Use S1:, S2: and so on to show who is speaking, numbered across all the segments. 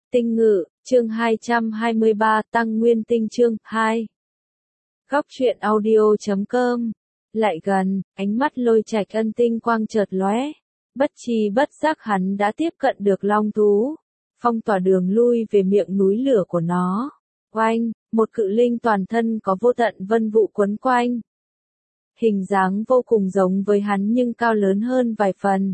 S1: Tinh ngự, chương 223, tăng nguyên tinh chương 2. Góc truyện audio.com. Lại gần, ánh mắt Lôi Trạch Ân tinh quang chợt lóe, bất tri bất giác hắn đã tiếp cận được long thú, phong tỏa đường lui về miệng núi lửa của nó. Oanh, một cự linh toàn thân có vô tận vân vụ quấn quanh. Hình dáng vô cùng giống với hắn nhưng cao lớn hơn vài phần.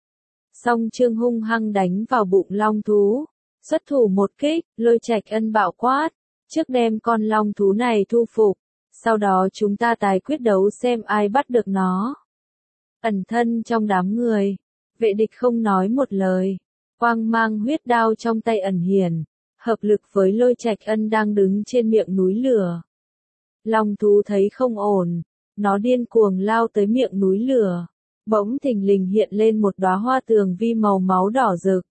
S1: Song Trương hung hăng đánh vào bụng long thú. Xuất thủ một kích, Lôi Trạch Ân bạo quát, trước đem con long thú này thu phục, sau đó chúng ta tái quyết đấu xem ai bắt được nó. Ẩn thân trong đám người, vệ địch không nói một lời, quang mang huyết đao trong tay ẩn hiển, hợp lực với Lôi Trạch Ân đang đứng trên miệng núi lửa. Long thú thấy không ổn, nó điên cuồng lao tới miệng núi lửa, bỗng thình lình hiện lên một đóa hoa tường vi màu máu đỏ rực.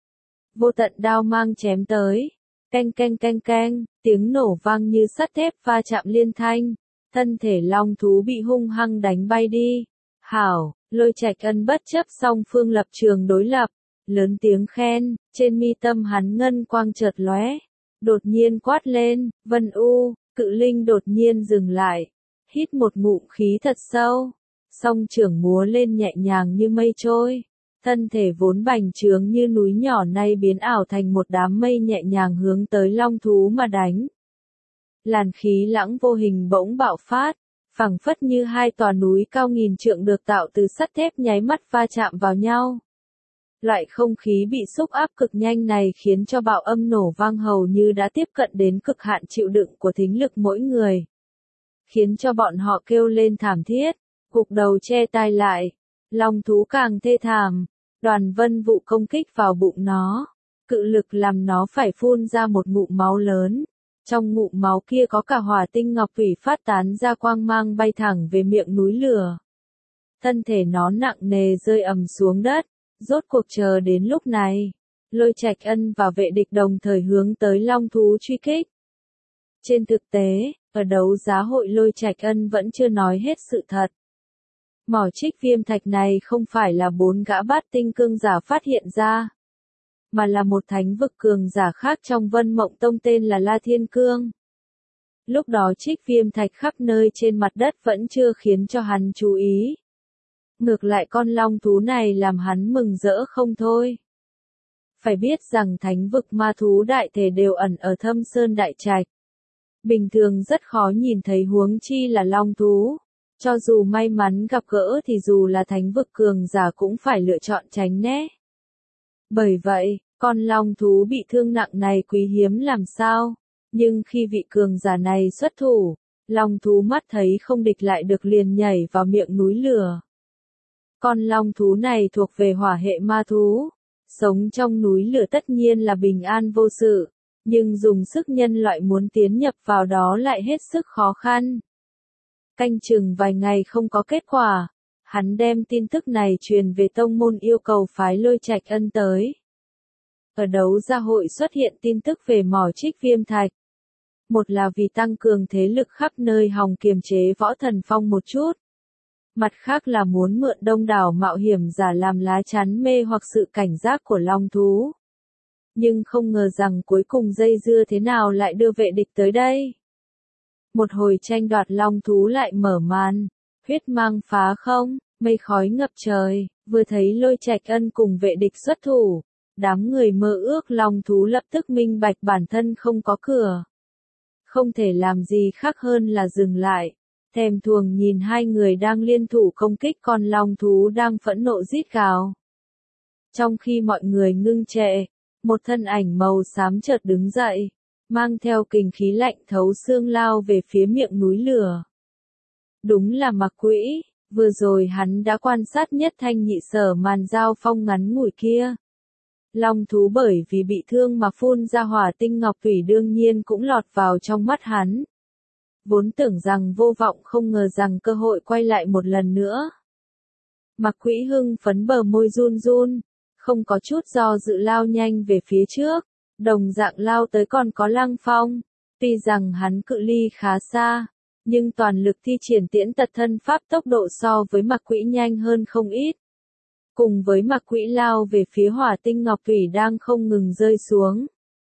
S1: Vô tận đao mang chém tới, canh canh canh canh, tiếng nổ vang như sắt thép va chạm liên thanh, thân thể long thú bị hung hăng đánh bay đi. Hảo, Lôi Trạch Ân bất chấp song phương lập trường đối lập, lớn tiếng khen, trên mi tâm hắn ngân quang chợt lóe, đột nhiên quát lên, Vân U, cự linh đột nhiên dừng lại, hít một ngụm khí thật sâu, song trưởng múa lên nhẹ nhàng như mây trôi. Thân thể vốn bành trướng như núi nhỏ nay biến ảo thành một đám mây nhẹ nhàng hướng tới long thú mà đánh. Làn khí lãng vô hình bỗng bạo phát, phẳng phất như hai tòa núi cao nghìn trượng được tạo từ sắt thép nháy mắt va chạm vào nhau. Loại không khí bị xúc áp cực nhanh này khiến cho bạo âm nổ vang hầu như đã tiếp cận đến cực hạn chịu đựng của thính lực mỗi người. Khiến cho bọn họ kêu lên thảm thiết, gục đầu che tai lại, long thú càng thê thảm. Đoàn vân vụ công kích vào bụng nó, cự lực làm nó phải phun ra một ngụm máu lớn, trong ngụm máu kia có cả hỏa tinh ngọc thủy phát tán ra quang mang bay thẳng về miệng núi lửa. Thân thể nó nặng nề rơi ầm xuống đất, rốt cuộc chờ đến lúc này, Lôi Trạch Ân và vệ địch đồng thời hướng tới long thú truy kích. Trên thực tế, ở đấu giá hội Lôi Trạch Ân vẫn chưa nói hết sự thật. Mỏ trích viêm thạch này không phải là 4 gã bát tinh cương giả phát hiện ra, mà là một thánh vực cường giả khác trong Vân Mộng Tông tên là La Thiên Cương. Lúc đó trích viêm thạch khắp nơi trên mặt đất vẫn chưa khiến cho hắn chú ý. Ngược lại con long thú này làm hắn mừng rỡ không thôi. Phải biết rằng thánh vực ma thú đại thể đều ẩn ở Thâm Sơn Đại Trạch. Bình thường rất khó nhìn thấy huống chi là long thú. Cho dù may mắn gặp gỡ thì dù là thánh vực cường giả cũng phải lựa chọn tránh né. Bởi vậy, con long thú bị thương nặng này quý hiếm làm sao, nhưng khi vị cường giả này xuất thủ, long thú mắt thấy không địch lại được liền nhảy vào miệng núi lửa. Con long thú này thuộc về hỏa hệ ma thú, sống trong núi lửa tất nhiên là bình an vô sự, nhưng dùng sức nhân loại muốn tiến nhập vào đó lại hết sức khó khăn. Canh chừng vài ngày không có kết quả, hắn đem tin tức này truyền về tông môn yêu cầu phái Lôi Trạch Ân tới. Ở đấu giá hội xuất hiện tin tức về mỏ trích viêm thạch. Một là vì tăng cường thế lực khắp nơi hòng kiềm chế võ thần phong một chút. Mặt khác là muốn mượn đông đảo mạo hiểm giả làm lá chắn mê hoặc sự cảnh giác của long thú. Nhưng không ngờ rằng cuối cùng dây dưa thế nào lại đưa vệ địch tới đây. Một hồi tranh đoạt long thú lại mở màn, huyết mang phá không, mây khói ngập trời, vừa thấy Lôi Trạch Ân cùng vệ địch xuất thủ, đám người mơ ước long thú lập tức minh bạch bản thân không có cửa. Không thể làm gì khác hơn là dừng lại, thèm thuồng nhìn hai người đang liên thủ công kích con long thú đang phẫn nộ rít gào. Trong khi mọi người ngưng trệ, một thân ảnh màu xám chợt đứng dậy, mang theo kình khí lạnh thấu xương lao về phía miệng núi lửa. Đúng là Mặc Quỹ, vừa rồi hắn đã quan sát nhất thanh nhị sở màn giao phong ngắn ngủi kia. Long thú bởi vì bị thương mà phun ra hỏa tinh ngọc thủy đương nhiên cũng lọt vào trong mắt hắn. Vốn tưởng rằng vô vọng không ngờ rằng cơ hội quay lại một lần nữa. Mặc Quỹ hưng phấn bờ môi run run, không có chút do dự lao nhanh về phía trước. Đồng dạng lao tới còn có Lăng Phong, tuy rằng hắn cự ly khá xa, nhưng toàn lực thi triển tiễn tật thân pháp tốc độ so với Mặc Quỹ nhanh hơn không ít. Cùng với Mặc Quỹ lao về phía hỏa tinh ngọc thủy đang không ngừng rơi xuống.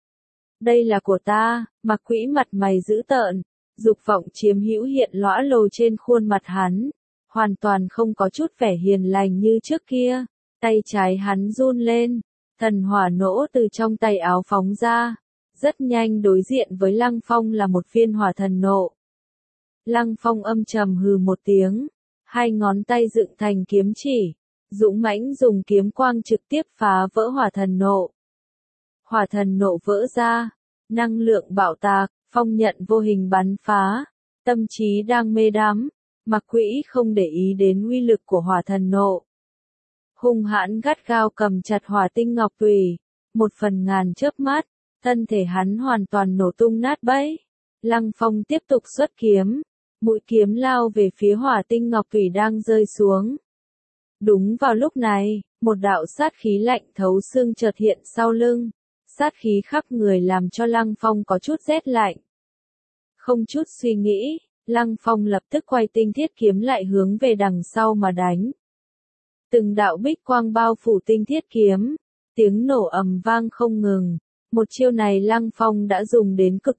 S1: Đây là của ta, Mạc Quỹ mặt mày dữ tợn, dục vọng chiếm hữu hiện lõa lồ trên khuôn mặt hắn, hoàn toàn không có chút vẻ hiền lành như trước kia, tay trái hắn run lên, thần hỏa nỗ từ trong tay áo phóng ra, rất nhanh đối diện với Lăng Phong là một viên hỏa thần nộ. Lăng Phong âm trầm hừ một tiếng, hai ngón tay dựng thành kiếm chỉ, dũng mãnh dùng kiếm quang trực tiếp phá vỡ hỏa thần nộ. Hỏa thần nộ vỡ ra, năng lượng bạo tạc, phong nhận vô hình bắn phá, tâm trí đang mê đắm, Mạc Quỹ không để ý đến uy lực của hỏa thần nộ. Hung hãn gắt gao cầm chặt hỏa tinh ngọc tùy, một phần ngàn chớp mắt, thân thể hắn hoàn toàn nổ tung nát bấy. Lăng Phong tiếp tục xuất kiếm, mũi kiếm lao về phía hỏa tinh ngọc tùy đang rơi xuống. Đúng vào lúc này, một đạo sát khí lạnh thấu xương chợt hiện sau lưng, sát khí khắp người làm cho Lăng Phong có chút rét lạnh. Không chút suy nghĩ, Lăng Phong lập tức quay tinh thiết kiếm lại hướng về đằng sau mà đánh. Từng đạo bích quang bao phủ tinh thiết kiếm, tiếng nổ ầm vang không ngừng. Một chiêu này Lăng Phong đã dùng đến cực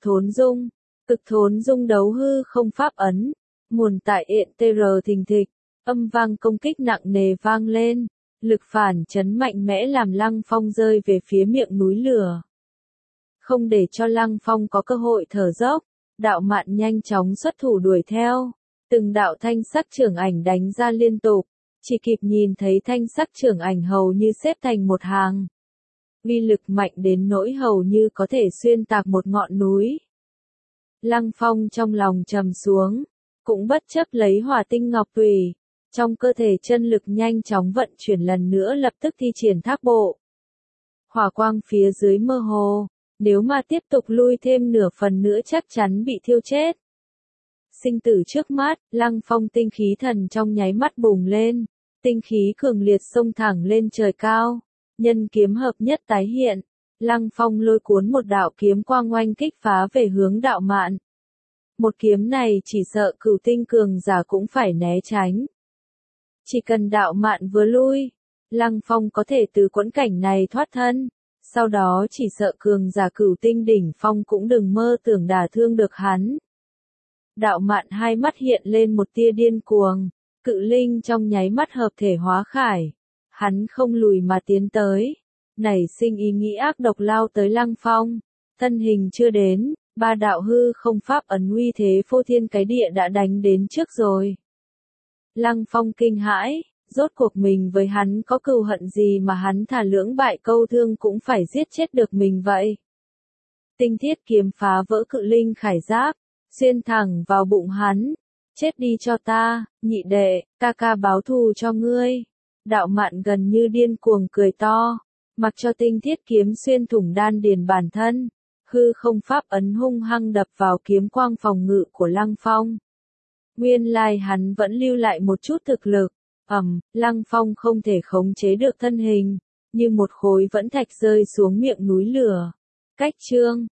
S1: thốn dung đấu hư không pháp ấn, nguồn tại ETR thình thịch, âm vang công kích nặng nề vang lên, lực phản chấn mạnh mẽ làm Lăng Phong rơi về phía miệng núi lửa. Không để cho Lăng Phong có cơ hội thở dốc, Đạo Mạn nhanh chóng xuất thủ đuổi theo, từng đạo thanh sắc chưởng ảnh đánh ra liên tục, chỉ kịp nhìn thấy thanh sắc chưởng ảnh hầu như xếp thành một hàng. Uy lực mạnh đến nỗi hầu như có thể xuyên tạc một ngọn núi. Lăng Phong trong lòng trầm xuống, cũng bất chấp lấy hỏa tinh ngọc tùy, trong cơ thể chân lực nhanh chóng vận chuyển lần nữa lập tức thi triển thác bộ. Hỏa quang phía dưới mơ hồ, nếu mà tiếp tục lui thêm nửa phần nữa chắc chắn bị thiêu chết. Sinh tử trước mắt, Lăng Phong tinh khí thần trong nháy mắt bùng lên, tinh khí cường liệt xông thẳng lên trời cao, nhân kiếm hợp nhất tái hiện, Lăng Phong lôi cuốn một đạo kiếm quang oanh kích phá về hướng Đạo Mạn. Một kiếm này chỉ sợ cửu tinh cường giả cũng phải né tránh. Chỉ cần Đạo Mạn vừa lui, Lăng Phong có thể từ quẫn cảnh này thoát thân, sau đó chỉ sợ cường giả cửu tinh đỉnh phong cũng đừng mơ tưởng đả thương được hắn. Đạo Mạn hai mắt hiện lên một tia điên cuồng, cự linh trong nháy mắt hợp thể hóa khải, hắn không lùi mà tiến tới, nảy sinh ý nghĩ ác độc lao tới Lăng Phong, thân hình chưa đến, ba đạo hư không pháp ấn uy thế phô thiên cái địa đã đánh đến trước rồi. Lăng Phong kinh hãi, rốt cuộc mình với hắn có cừu hận gì mà hắn thà lưỡng bại câu thương cũng phải giết chết được mình vậy. Tinh thiết kiếm phá vỡ cự linh khải giáp, xuyên thẳng vào bụng hắn, chết đi cho ta, nhị đệ, ca ca báo thù cho ngươi. Đạo Mạn gần như điên cuồng cười to, mặc cho tinh thiết kiếm xuyên thủng đan điền bản thân, hư không pháp ấn hung hăng đập vào kiếm quang phòng ngự của Lăng Phong. Nguyên lai hắn vẫn lưu lại một chút thực lực, Lăng Phong không thể khống chế được thân hình, như một khối vẫn thạch rơi xuống miệng núi lửa. Cách chương